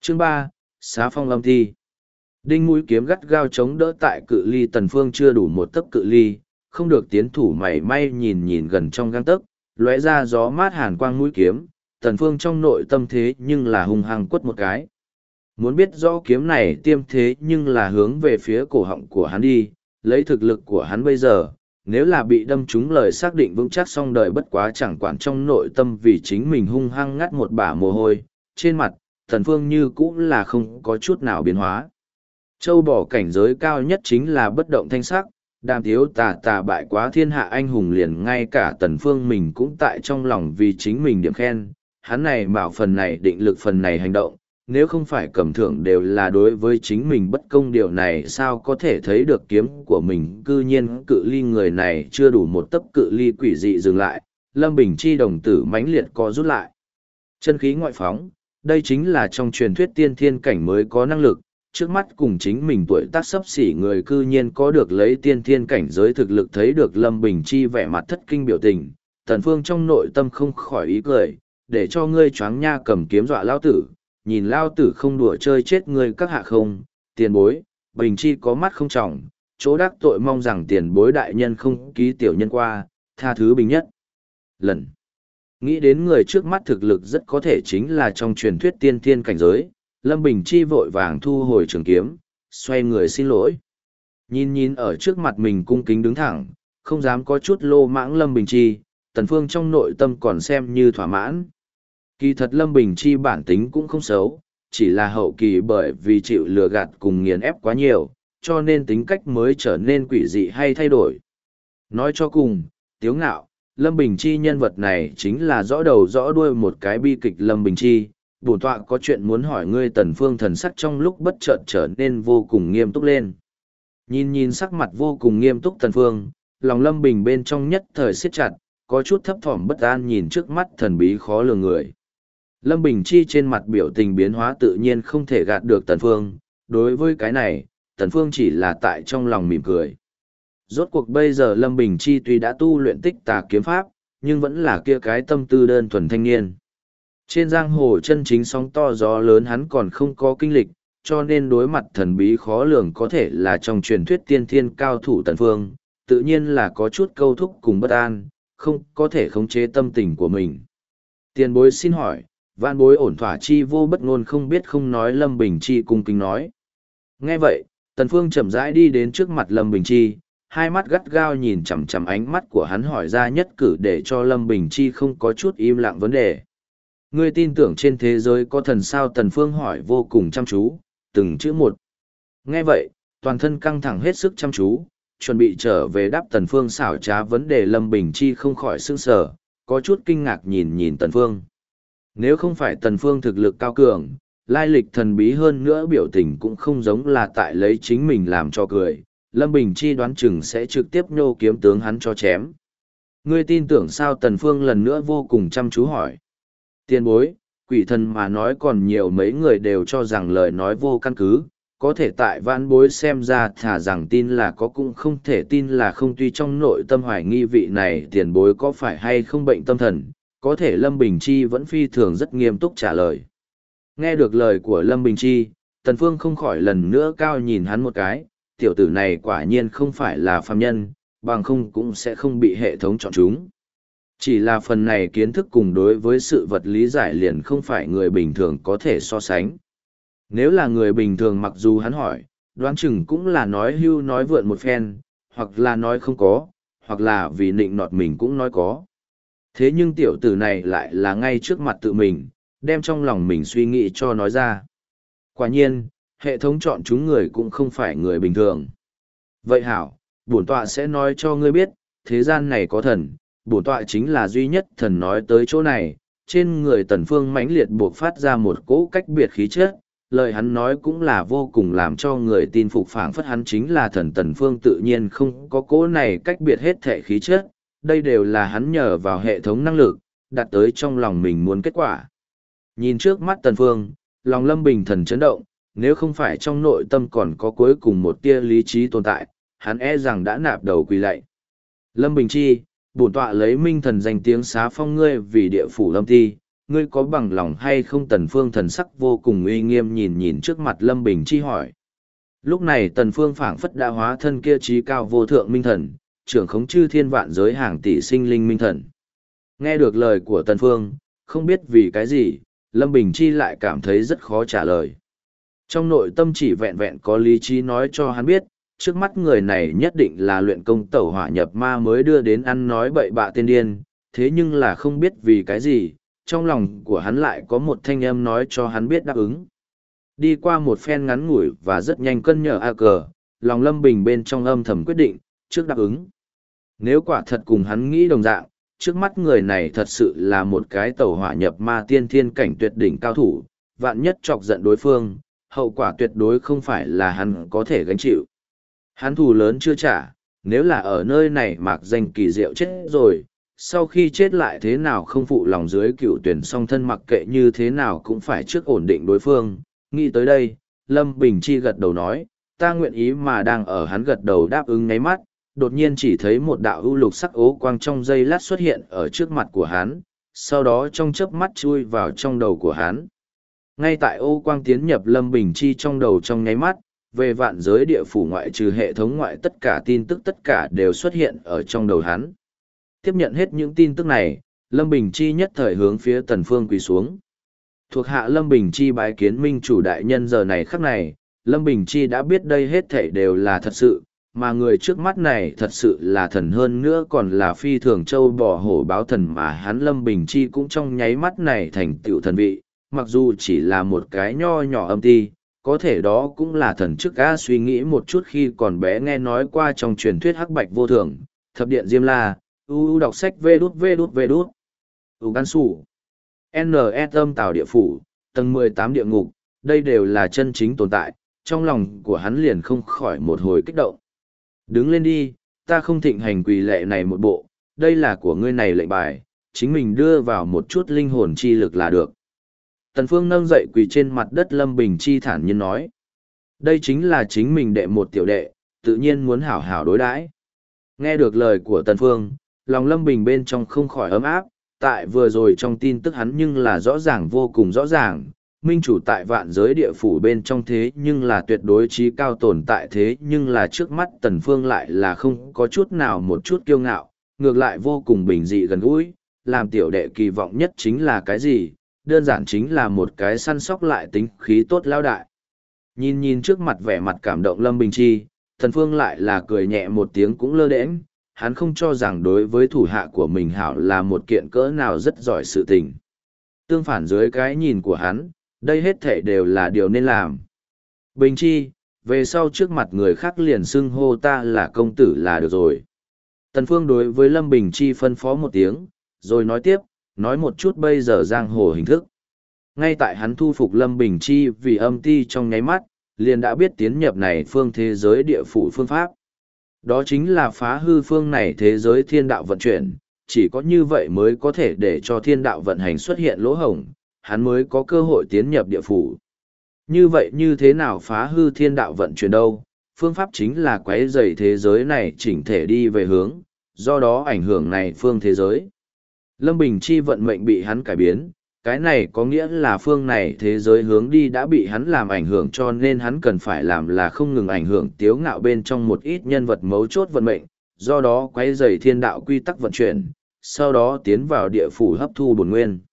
Chương 3, Xá phong âm thi. Đinh mũi kiếm gắt gao chống đỡ tại cự ly Tần Phương chưa đủ một tấc cự ly, không được tiến thủ mảy may nhìn nhìn gần trong gang tấc, lóe ra gió mát hàn quang mũi kiếm, Tần Phương trong nội tâm thế nhưng là hung hăng quất một cái. Muốn biết rõ kiếm này tiêm thế nhưng là hướng về phía cổ họng của hắn đi, lấy thực lực của hắn bây giờ, nếu là bị đâm trúng lời xác định vững chắc xong đời bất quá chẳng quản trong nội tâm vì chính mình hung hăng ngắt một bả mồ hôi, trên mặt, Tần Phương như cũng là không có chút nào biến hóa. Châu bò cảnh giới cao nhất chính là bất động thanh sắc, đàm thiếu tà bại quá thiên hạ anh hùng liền ngay cả Tần Phương mình cũng tại trong lòng vì chính mình điểm khen, hắn này bảo phần này định lực phần này hành động, nếu không phải cầm thưởng đều là đối với chính mình bất công điều này sao có thể thấy được kiếm của mình cư nhiên cự ly người này chưa đủ một tấc cự ly quỷ dị dừng lại, Lâm Bình Chi đồng tử mãnh liệt co rút lại. Chân khí ngoại phóng, đây chính là trong truyền thuyết tiên thiên cảnh mới có năng lực, trước mắt cùng chính mình tuổi tác sấp xỉ người cư nhiên có được lấy tiên thiên cảnh giới thực lực thấy được Lâm Bình Chi vẻ mặt thất kinh biểu tình, Tần Phương trong nội tâm không khỏi ý cười, để cho ngươi choáng nha cầm kiếm dọa lao tử, nhìn lao tử không đùa chơi chết ngươi các hạ không, tiền bối, Bình Chi có mắt không trọng, chỗ đắc tội mong rằng tiền bối đại nhân không ký tiểu nhân qua, tha thứ bình nhất. Lần nghĩ đến người trước mắt thực lực rất có thể chính là trong truyền thuyết tiên thiên cảnh giới, Lâm Bình Chi vội vàng thu hồi trường kiếm, xoay người xin lỗi. Nhìn ở trước mặt mình cung kính đứng thẳng, không dám có chút lô mãng Lâm Bình Chi, Tần Phương trong nội tâm còn xem như thỏa mãn. Kỳ thật Lâm Bình Chi bản tính cũng không xấu, chỉ là hậu kỳ bởi vì chịu lừa gạt cùng nghiền ép quá nhiều, cho nên tính cách mới trở nên quỷ dị hay thay đổi. Nói cho cùng, tiếu ngạo, Lâm Bình Chi nhân vật này chính là rõ đầu rõ đuôi một cái bi kịch Lâm Bình Chi. Bổn tọa có chuyện muốn hỏi ngươi. Tần Phương thần sắc trong lúc bất chợt trở nên vô cùng nghiêm túc lên. Nhìn sắc mặt vô cùng nghiêm túc Tần Phương, lòng Lâm Bình bên trong nhất thời siết chặt, có chút thấp thỏm bất an nhìn trước mắt thần bí khó lường người. Lâm Bình Chi trên mặt biểu tình biến hóa tự nhiên không thể gạt được Tần Phương, đối với cái này, Tần Phương chỉ là tại trong lòng mỉm cười. Rốt cuộc bây giờ Lâm Bình Chi tuy đã tu luyện tích tà kiếm pháp, nhưng vẫn là kia cái tâm tư đơn thuần thanh niên. Trên giang hồ chân chính sóng to gió lớn hắn còn không có kinh lịch, cho nên đối mặt thần bí khó lường có thể là trong truyền thuyết tiên thiên cao thủ Tần Phương, tự nhiên là có chút câu thúc cùng bất an, không có thể khống chế tâm tình của mình. Tiền bối xin hỏi, vạn bối ổn thỏa chi vô bất ngôn không biết không nói. Lâm Bình Chi cung kính nói. Nghe vậy, Tần Phương chậm rãi đi đến trước mặt Lâm Bình Chi, hai mắt gắt gao nhìn chằm chằm ánh mắt của hắn hỏi ra nhất cử để cho Lâm Bình Chi không có chút im lặng vấn đề. Ngươi tin tưởng trên thế giới có thần sao? Tần Phương hỏi vô cùng chăm chú, từng chữ một. Nghe vậy, toàn thân căng thẳng hết sức chăm chú, chuẩn bị trở về đáp Tần Phương xảo trá vấn đề. Lâm Bình Chi không khỏi sững sờ, có chút kinh ngạc nhìn Tần Phương. Nếu không phải Tần Phương thực lực cao cường, lai lịch thần bí hơn nữa biểu tình cũng không giống là tại lấy chính mình làm cho cười, Lâm Bình Chi đoán chừng sẽ trực tiếp nhô kiếm tướng hắn cho chém. Ngươi tin tưởng sao? Tần Phương lần nữa vô cùng chăm chú hỏi. Tiền bối, quỷ thần mà nói còn nhiều mấy người đều cho rằng lời nói vô căn cứ, có thể tại vãn bối xem ra thà rằng tin là có cũng không thể tin là không, tuy trong nội tâm hoài nghi vị này tiền bối có phải hay không bệnh tâm thần, có thể Lâm Bình Chi vẫn phi thường rất nghiêm túc trả lời. Nghe được lời của Lâm Bình Chi, Tần Phương không khỏi lần nữa cao nhìn hắn một cái, tiểu tử này quả nhiên không phải là phàm nhân, bằng không cũng sẽ không bị hệ thống chọn chúng. Chỉ là phần này kiến thức cùng đối với sự vật lý giải liền không phải người bình thường có thể so sánh. Nếu là người bình thường mặc dù hắn hỏi, đoán chừng cũng là nói hưu nói vượn một phen, hoặc là nói không có, hoặc là vì nịnh nọt mình cũng nói có. Thế nhưng tiểu tử này lại là ngay trước mặt tự mình, đem trong lòng mình suy nghĩ cho nói ra. Quả nhiên, hệ thống chọn chúng người cũng không phải người bình thường. Vậy hảo, bổn tọa sẽ nói cho ngươi biết, thế gian này có thần, bổn tọa chính là duy nhất thần. Nói tới chỗ này, trên người Tần Phương mãnh liệt buộc phát ra một cỗ cách biệt khí chất, lời hắn nói cũng là vô cùng làm cho người tin phục, phảng phất hắn chính là thần. Tần Phương tự nhiên không có cỗ này cách biệt hết thể khí chất, đây đều là hắn nhờ vào hệ thống năng lực, đạt tới trong lòng mình muốn kết quả. Nhìn trước mắt Tần Phương, lòng Lâm Bình thần chấn động, nếu không phải trong nội tâm còn có cuối cùng một tia lý trí tồn tại, hắn e rằng đã nạp đầu quỳ lạy. Lâm Bình Chi, bổn tọa lấy minh thần danh tiếng xá phong ngươi vì địa phủ lâm thi, ngươi có bằng lòng hay không? Tần Phương thần sắc vô cùng uy nghiêm nhìn nhìn trước mặt Lâm Bình Chi hỏi. Lúc này Tần Phương phảng phất đã hóa thân kia trí cao vô thượng minh thần, trưởng khống chư thiên vạn giới hàng tỷ sinh linh minh thần. Nghe được lời của Tần Phương, không biết vì cái gì, Lâm Bình Chi lại cảm thấy rất khó trả lời. Trong nội tâm chỉ vẹn vẹn có lý trí nói cho hắn biết, trước mắt người này nhất định là luyện công tẩu hỏa nhập ma mới đưa đến ăn nói bậy bạ tên điên, thế nhưng là không biết vì cái gì, trong lòng của hắn lại có một thanh âm nói cho hắn biết đáp ứng. Đi qua một phen ngắn ngủi và rất nhanh cân nhở a cờ, lòng Lâm Bình bên trong âm thầm quyết định, trước đáp ứng. Nếu quả thật cùng hắn nghĩ đồng dạng, trước mắt người này thật sự là một cái tẩu hỏa nhập ma tiên thiên cảnh tuyệt đỉnh cao thủ, vạn nhất chọc giận đối phương, hậu quả tuyệt đối không phải là hắn có thể gánh chịu. Hắn thù lớn chưa trả, nếu là ở nơi này mạc danh kỳ diệu chết rồi, sau khi chết lại thế nào không phụ lòng dưới cựu tuyển song thân mặc kệ như thế nào cũng phải trước ổn định đối phương. Nghĩ tới đây, Lâm Bình Chi gật đầu nói, ta nguyện ý, mà đang ở hắn gật đầu đáp ứng ngáy mắt, đột nhiên chỉ thấy một đạo ưu lục sắc ố quang trong giây lát xuất hiện ở trước mặt của hắn, sau đó trong chớp mắt chui vào trong đầu của hắn. Ngay tại ô quang tiến nhập Lâm Bình Chi trong đầu trong nháy mắt, về vạn giới địa phủ ngoại trừ hệ thống ngoại tất cả tin tức tất cả đều xuất hiện ở trong đầu hắn. Tiếp nhận hết những tin tức này, Lâm Bình Chi nhất thời hướng phía Tần Phương quỳ xuống. Thuộc hạ Lâm Bình Chi bái kiến minh chủ đại nhân. Giờ này khắc này, Lâm Bình Chi đã biết đây hết thảy đều là thật sự, mà người trước mắt này thật sự là thần, hơn nữa còn là phi thường châu bò hổ báo thần, mà hắn Lâm Bình Chi cũng trong nháy mắt này thành tựu thần vị, mặc dù chỉ là một cái nho nhỏ âm ti, có thể đó cũng là thần chức a. Suy nghĩ một chút, khi còn bé nghe nói qua trong truyền thuyết hắc bạch vô thường, thập điện Diêm La, đọc sách vê đút gan sủ NS âm tào địa phủ, tầng 18 địa ngục, đây đều là chân chính tồn tại, trong lòng của hắn liền không khỏi một hồi kích động. Đứng lên đi, ta không thịnh hành quỳ lệ này một bộ, đây là của ngươi này lệnh bài, chính mình đưa vào một chút linh hồn chi lực là được. Tần Phương nâng dậy quỳ trên mặt đất Lâm Bình Chi thản nhiên nói. Đây chính là chính mình đệ một tiểu đệ, tự nhiên muốn hảo hảo đối đãi. Nghe được lời của Tần Phương, lòng Lâm Bình bên trong không khỏi ấm áp, tại vừa rồi trong tin tức hắn nhưng là rõ ràng, vô cùng rõ ràng, minh chủ tại vạn giới địa phủ bên trong thế nhưng là tuyệt đối trí cao tồn tại, thế nhưng là trước mắt Tần Phương lại là không có chút nào một chút kiêu ngạo, ngược lại vô cùng bình dị gần gũi, làm tiểu đệ kỳ vọng nhất chính là cái gì, đơn giản chính là một cái săn sóc lại tính khí tốt lao đại. Nhìn nhìn trước mặt vẻ mặt cảm động Lâm Bình Chi, Tần Phương lại là cười nhẹ một tiếng cũng lơ đễnh, hắn không cho rằng đối với thủ hạ của mình hảo là một kiện cỡ nào rất giỏi sự tình. Tương phản dưới cái nhìn của hắn, đây hết thể đều là điều nên làm. Bình Chi, về sau trước mặt người khác liền xưng hô ta là công tử là được rồi. Tần Phương đối với Lâm Bình Chi phân phó một tiếng, rồi nói tiếp, nói một chút bây giờ giang hồ hình thức. Ngay tại hắn thu phục Lâm Bình Chi vì âm ti trong nháy mắt, liền đã biết tiến nhập này phương thế giới địa phủ phương pháp. Đó chính là phá hư phương này thế giới thiên đạo vận chuyển, chỉ có như vậy mới có thể để cho thiên đạo vận hành xuất hiện lỗ hổng, hắn mới có cơ hội tiến nhập địa phủ. Như vậy như thế nào phá hư thiên đạo vận chuyển đâu? Phương pháp chính là quấy rầy thế giới này chỉnh thể đi về hướng, do đó ảnh hưởng này phương thế giới. Lâm Bình Chi vận mệnh bị hắn cải biến, cái này có nghĩa là phương này thế giới hướng đi đã bị hắn làm ảnh hưởng, cho nên hắn cần phải làm là không ngừng ảnh hưởng tiếu ngạo bên trong một ít nhân vật mấu chốt vận mệnh, do đó quấy rầy thiên đạo quy tắc vận chuyển, sau đó tiến vào địa phủ hấp thu bổn nguyên.